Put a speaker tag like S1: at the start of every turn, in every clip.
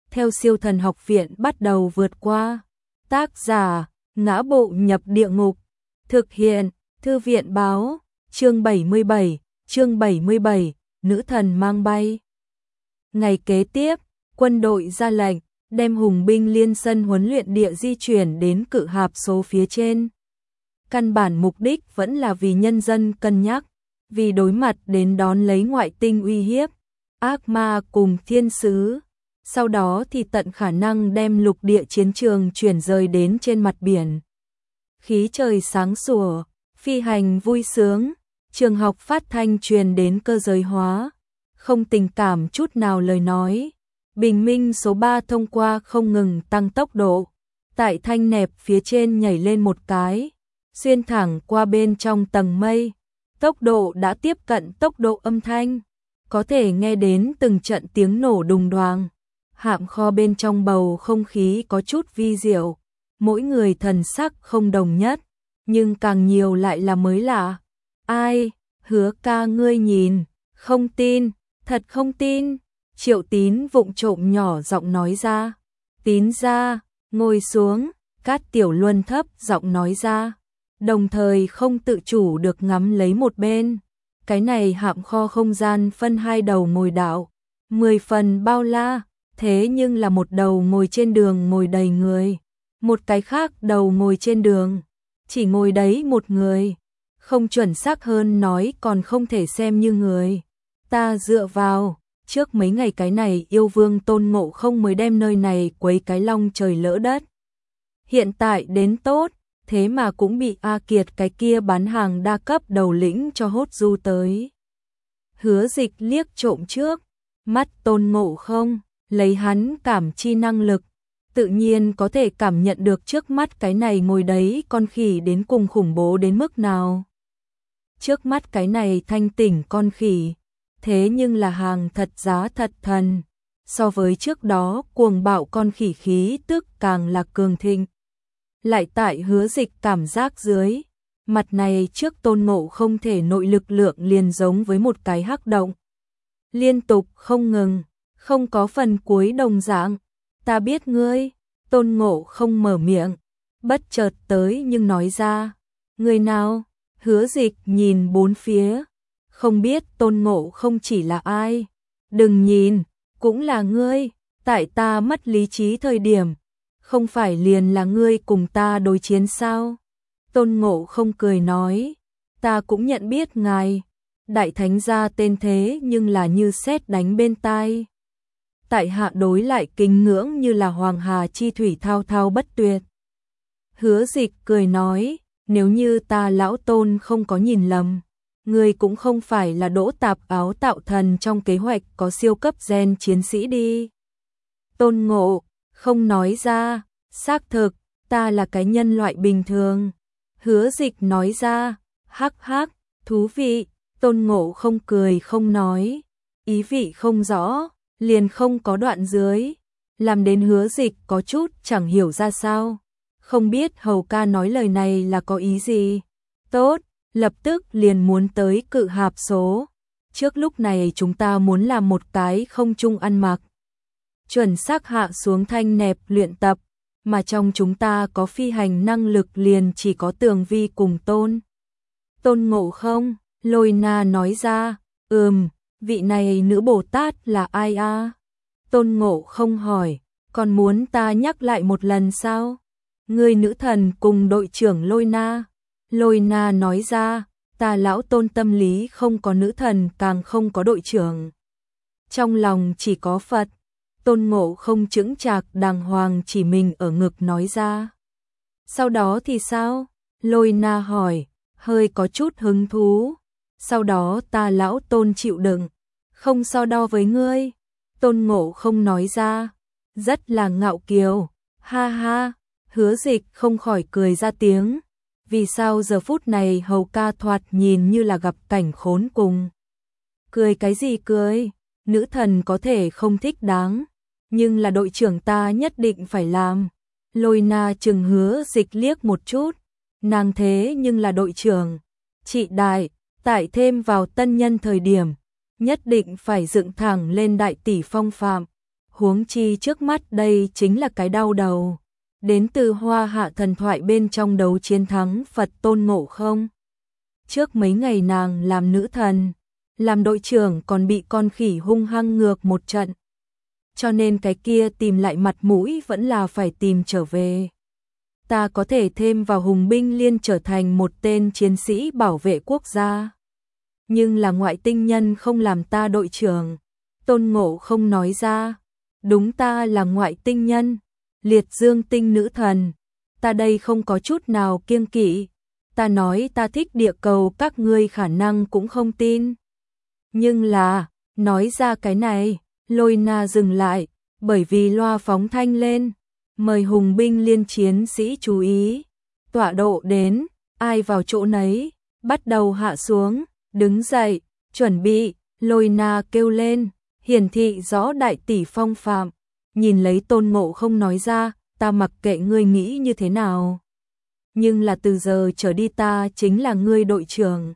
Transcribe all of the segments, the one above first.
S1: theo Siêu Thần Học Viện bắt đầu vượt qua. Tác giả: Ngã Bộ Nhập Địa Ngục. Thực hiện: Thư viện báo. Chương 77, Nữ thần mang bay. Ngày kế tiếp, quân đội ra lệnh, đem hùng binh liên sân huấn luyện địa di chuyển đến Cự Hạp số phía trên. Căn bản mục đích vẫn là vì nhân dân cân nhắc, vì đối mặt đến đón lấy ngoại tinh uy hiếp, ác ma cùng thiên sứ. Sau đó thì tận khả năng đem lục địa chiến trường chuyển rời đến trên mặt biển. Khí trời sáng sủa, phi hành vui sướng, trường học phát thanh truyền đến cơ giới hóa, không tình cảm chút nào lời nói. Bình minh số 3 thông qua không ngừng tăng tốc độ, tại thanh nẹp phía trên nhảy lên một cái, xuyên thẳng qua bên trong tầng mây, tốc độ đã tiếp cận tốc độ âm thanh, có thể nghe đến từng trận tiếng nổ đùng đoàng. Hạm kho bên trong bầu không khí có chút vi diệu, mỗi người thần sắc không đồng nhất, nhưng càng nhiều lại là mới lạ. Ai, Hứa ca ngươi nhìn, không tin, thật không tin. Triệu Tín vụng trộm nhỏ giọng nói ra. Tín ra, ngồi xuống, Cát Tiểu Luân thấp giọng nói ra, đồng thời không tự chủ được ngắm lấy một bên. Cái này hạm kho không gian phân hai đầu ngồi đạo, 10 phần bao la, thế nhưng là một đầu ngồi trên đường ngồi đầy người, một cái khác đầu ngồi trên đường, chỉ ngồi đấy một người, không chuẩn xác hơn nói còn không thể xem như người. Ta dựa vào, trước mấy ngày cái này yêu vương Tôn Ngộ Không mới đem nơi này quấy cái long trời lỡ đất. Hiện tại đến tốt, thế mà cũng bị A Kiệt cái kia bán hàng đa cấp đầu lĩnh cho hốt du tới. Hứa Dịch liếc trộm trước, mắt Tôn Ngộ Không, lấy hắn cảm chi năng lực, tự nhiên có thể cảm nhận được trước mắt cái này ngồi đấy con khỉ đến cùng khủng bố đến mức nào. Trước mắt cái này thanh tỉnh con khỉ, thế nhưng là hàng thật giá thật thần, so với trước đó cuồng bạo con khỉ khí tức càng là cường thịnh. Lại tại Hứa Dịch cảm giác dưới, mặt này trước Tôn Ngộ Không thể nội lực lượng liền giống với một cái hắc động, liên tục không ngừng, không có phần cuối đồng dạng. Ta biết ngươi. Tôn Ngộ Không mở miệng, bất chợt tới nhưng nói ra. Người nào? Hứa Dịch nhìn bốn phía, không biết Tôn Ngộ Không chỉ là ai. Đừng nhìn, cũng là ngươi. Tại ta mất lý trí thời điểm, không phải liền là ngươi cùng ta đối chiến sao? Tôn Ngộ Không cười nói, ta cũng nhận biết ngài. Đại thánh gia tên thế nhưng là như sét đánh bên tai. Tại hạ đối lại kính ngưỡng như là hoàng hà chi thủy thao thao bất tuyệt. Hứa Dịch cười nói, nếu như ta lão Tôn không có nhìn lầm, ngươi cũng không phải là Đỗ Tạp Áo tạo thần trong kế hoạch có siêu cấp gen chiến sĩ đi. Tôn Ngộ Không nói ra, xác thực, ta là cái nhân loại bình thường. Hứa Dịch nói ra, hắc hắc, thú vị. Tôn Ngộ Không cười không nói, ý vị không rõ, liền không có đoạn dưới, làm đến Hứa Dịch có chút chẳng hiểu ra sao, không biết hầu ca nói lời này là có ý gì. Tốt, lập tức liền muốn tới Cự Hạp số. Trước lúc này chúng ta muốn làm một cái không trung ăn mặc, chuẩn xác hạ xuống thanh nẹp luyện tập, mà trong chúng ta có phi hành năng lực liền chỉ có Tường Vi cùng Tôn Ngộ Không. Lôi Na nói ra, vị này nữ Bồ Tát là ai a? Tôn Ngộ Không hỏi, còn muốn ta nhắc lại một lần sao? Người nữ thần cùng đội trưởng Lôi Na. Lôi Na nói ra, ta lão Tôn tâm lý không có nữ thần càng không có đội trưởng. Trong lòng chỉ có Phật. Tôn Ngộ Không chững chạc đàng hoàng chỉ mình ở ngực nói ra. Sau đó thì sao? Lôi Na hỏi, hơi có chút hứng thú. Sau đó ta lão Tôn chịu đựng, không so đo với ngươi. Tôn Ngộ Không nói ra, rất là ngạo kiều. Ha ha, Hứa Dịch không khỏi cười ra tiếng. Vì sao giờ phút này hầu ca thoạt nhìn như là gặp cảnh khốn cùng? Cười cái gì cười? Nữ thần có thể không thích đáng, nhưng là đội trưởng ta nhất định phải làm. Lôi Na chừng Hứa Dịch liếc một chút, nàng thế nhưng là đội trưởng. Chị đại, tại thêm vào tân nhân thời điểm, nhất định phải dựng thẳng lên đại tỷ phong phạm. huống chi trước mắt đây chính là cái đau đầu. Đến từ Hoa Hạ thần thoại bên trong đấu chiến thắng Phật Tôn Ngộ Không. Trước mấy ngày nàng làm nữ thần, làm đội trưởng còn bị con khỉ hung hăng ngược một trận. Cho nên cái kia tìm lại mặt mũi vẫn là phải tìm trở về. Ta có thể thêm vào Hùng binh liên trở thành một tên chiến sĩ bảo vệ quốc gia. Nhưng là ngoại tinh nhân không làm ta đội trưởng. Tôn Ngộ Không nói ra. Đúng, ta là ngoại tinh nhân, liệt dương tinh nữ thần. Ta đây không có chút nào kiêng kỵ. Ta nói ta thích địa cầu các ngươi khả năng cũng không tin. Nhưng là, nói ra cái này, Lôi Na dừng lại, bởi vì loa phóng thanh lên. Mời Hùng binh liên chiến sĩ chú ý. Tọa độ đến, ai vào chỗ nấy, bắt đầu hạ xuống, đứng dậy, chuẩn bị, Lôi Na kêu lên, hiển thị rõ đại tỷ phong phạm. Nhìn lấy Tôn Ngộ Không nói ra, ta mặc kệ ngươi nghĩ như thế nào. Nhưng là từ giờ trở đi ta chính là ngươi đội trưởng.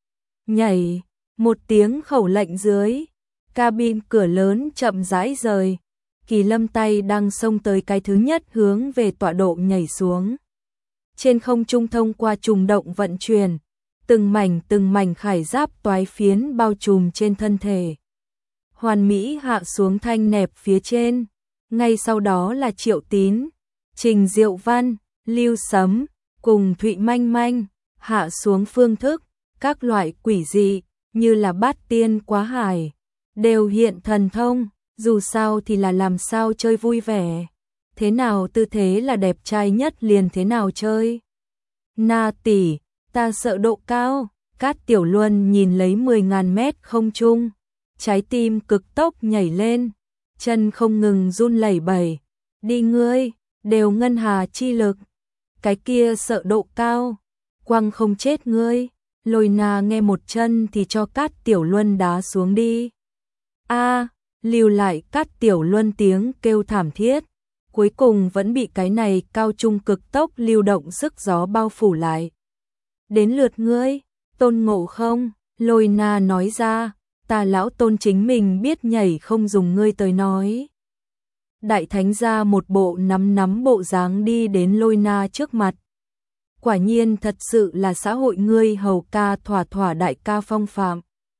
S1: Nhảy, một tiếng khẩu lệnh dưới, cabin cửa lớn chậm rãi rời. Kỳ Lâm tay đang xông tới cái thứ nhất hướng về tọa độ nhảy xuống. Trên không trung thông qua trùng động vận chuyển, từng mảnh khải giáp toái phiến bao trùm trên thân thể. Hoàn mỹ hạ xuống thanh nẹp phía trên, ngay sau đó là Triệu Tín, Trình Diệu Văn, Lưu Sấm, cùng Thụy Manh Manh, hạ xuống phương thức, các loại quỷ dị, như là bát tiên quá hải, đều hiện thần thông, dù sao thì là làm sao chơi vui vẻ. Thế nào tư thế là đẹp trai nhất liền thế nào chơi. Na tỷ, ta sợ độ cao. Cát Tiểu Luân nhìn lấy 10.000 mét không trung, trái tim cực tốc nhảy lên, chân không ngừng run lẩy bẩy. Đi ngươi, đều ngân hà chi lực. Cái kia sợ độ cao, quăng không chết ngươi. Lôi Na nghe một chân thì cho Cát Tiểu Luân đá xuống đi. A, lưu lại Cát Tiểu Luân tiếng kêu thảm thiết, cuối cùng vẫn bị cái này cao trung cực tốc lưu động sức gió bao phủ lại. Đến lượt ngươi, Tôn Ngộ Không, Lôi Na nói ra, ta lão Tôn chính mình biết nhảy không dùng ngươi tới nói. Đại thánh ra một bộ nắm bộ dáng đi đến Lôi Na trước mặt. Quả nhiên thật sự là xã hội ngươi hầu ca thỏa đại ca phong phạm.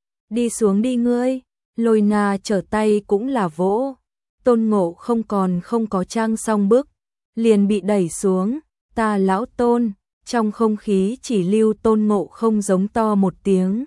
S1: Đi xuống đi ngươi. Lôi Na trở tay cũng là vỗ. Tôn Ngộ Không còn không có trang xong bước, liền bị đẩy xuống. Ta lão Tôn, trong không khí chỉ lưu Tôn Ngộ Không giống to một tiếng.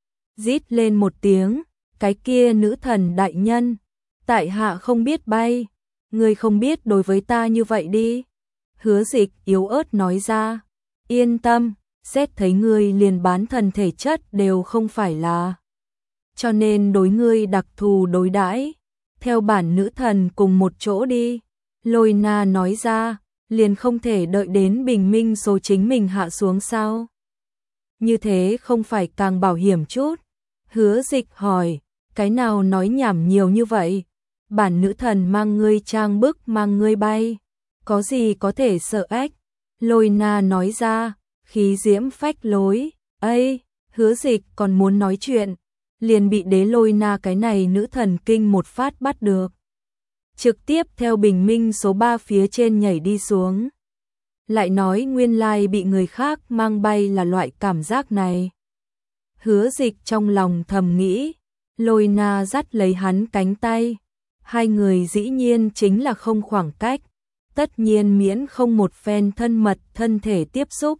S1: Rít lên một tiếng, cái kia nữ thần đại nhân, tại hạ không biết bay, ngươi không biết đối với ta như vậy đi. Hứa Dịch yếu ớt nói ra, yên tâm, xét thấy ngươi liền bán thần thể chất đều không phải là. Cho nên đối ngươi đặc thù đối đãi, theo bản nữ thần cùng một chỗ đi. Lôi Na nói ra, liền không thể đợi đến bình minh số chính mình hạ xuống sao? Như thế không phải càng bảo hiểm chút? Hứa Dịch hỏi, cái nào nói nhảm nhiều như vậy? Bản nữ thần mang ngươi trang bức mang ngươi bay, có gì có thể sợ ách? Lôi Na nói ra, khí diễm phách lối. Ây, Hứa Dịch còn muốn nói chuyện, liền bị đế Lôi Na cái này nữ thần kinh một phát bắt được. Trực tiếp theo bình minh số 3 phía trên nhảy đi xuống. Lại nói nguyên lai bị người khác mang bay là loại cảm giác này. Hứa Dịch trong lòng thầm nghĩ, Lôi Na dắt lấy hắn cánh tay. Hai người dĩ nhiên chính là không khoảng cách, tất nhiên miễn không một phen thân mật thân thể tiếp xúc.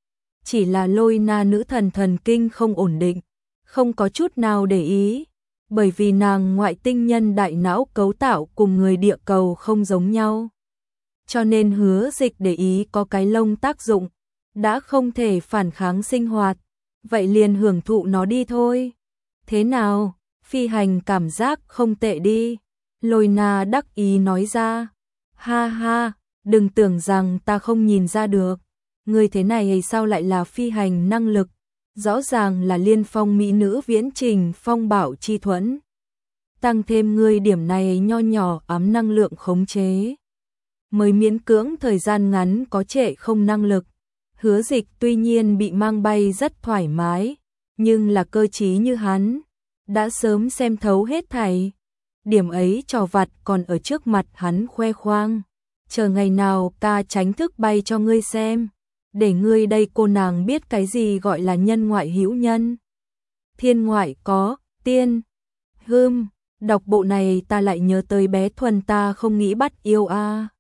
S1: Chỉ là Lôi Na nữ thần thần kinh không ổn định, không có chút nào để ý, bởi vì nàng ngoại tinh nhân đại não cấu tạo cùng người địa cầu không giống nhau. Cho nên Hứa Dịch để ý có cái lông tác dụng, đã không thể phản kháng sinh hoạt, vậy liền hưởng thụ nó đi thôi. Thế nào, phi hành cảm giác không tệ đi. Lôi Na đắc ý nói ra, ha ha, đừng tưởng rằng ta không nhìn ra được, người thế này sao lại là phi hành năng lực, rõ ràng là liên phong mỹ nữ viễn trình phong bảo chi thuẫn. Tăng thêm ngươi điểm này nho nhỏ ám năng lượng khống chế, mới miễn cưỡng thời gian ngắn có trệ không năng lực. Hứa Dịch tuy nhiên bị mang bay rất thoải mái, nhưng là cơ trí như hắn, đã sớm xem thấu hết thảy. điểm ấy trò vặt còn ở trước mặt hắn khoe khoang. Chờ ngày nào ta tránh thức bay cho ngươi xem, để ngươi đây cô nàng biết cái gì gọi là nhân ngoại hữu nhân. Thiên ngoại có tiên. Đọc bộ này ta lại nhớ tới bé Thuần ta không nghĩ bắt yêu a.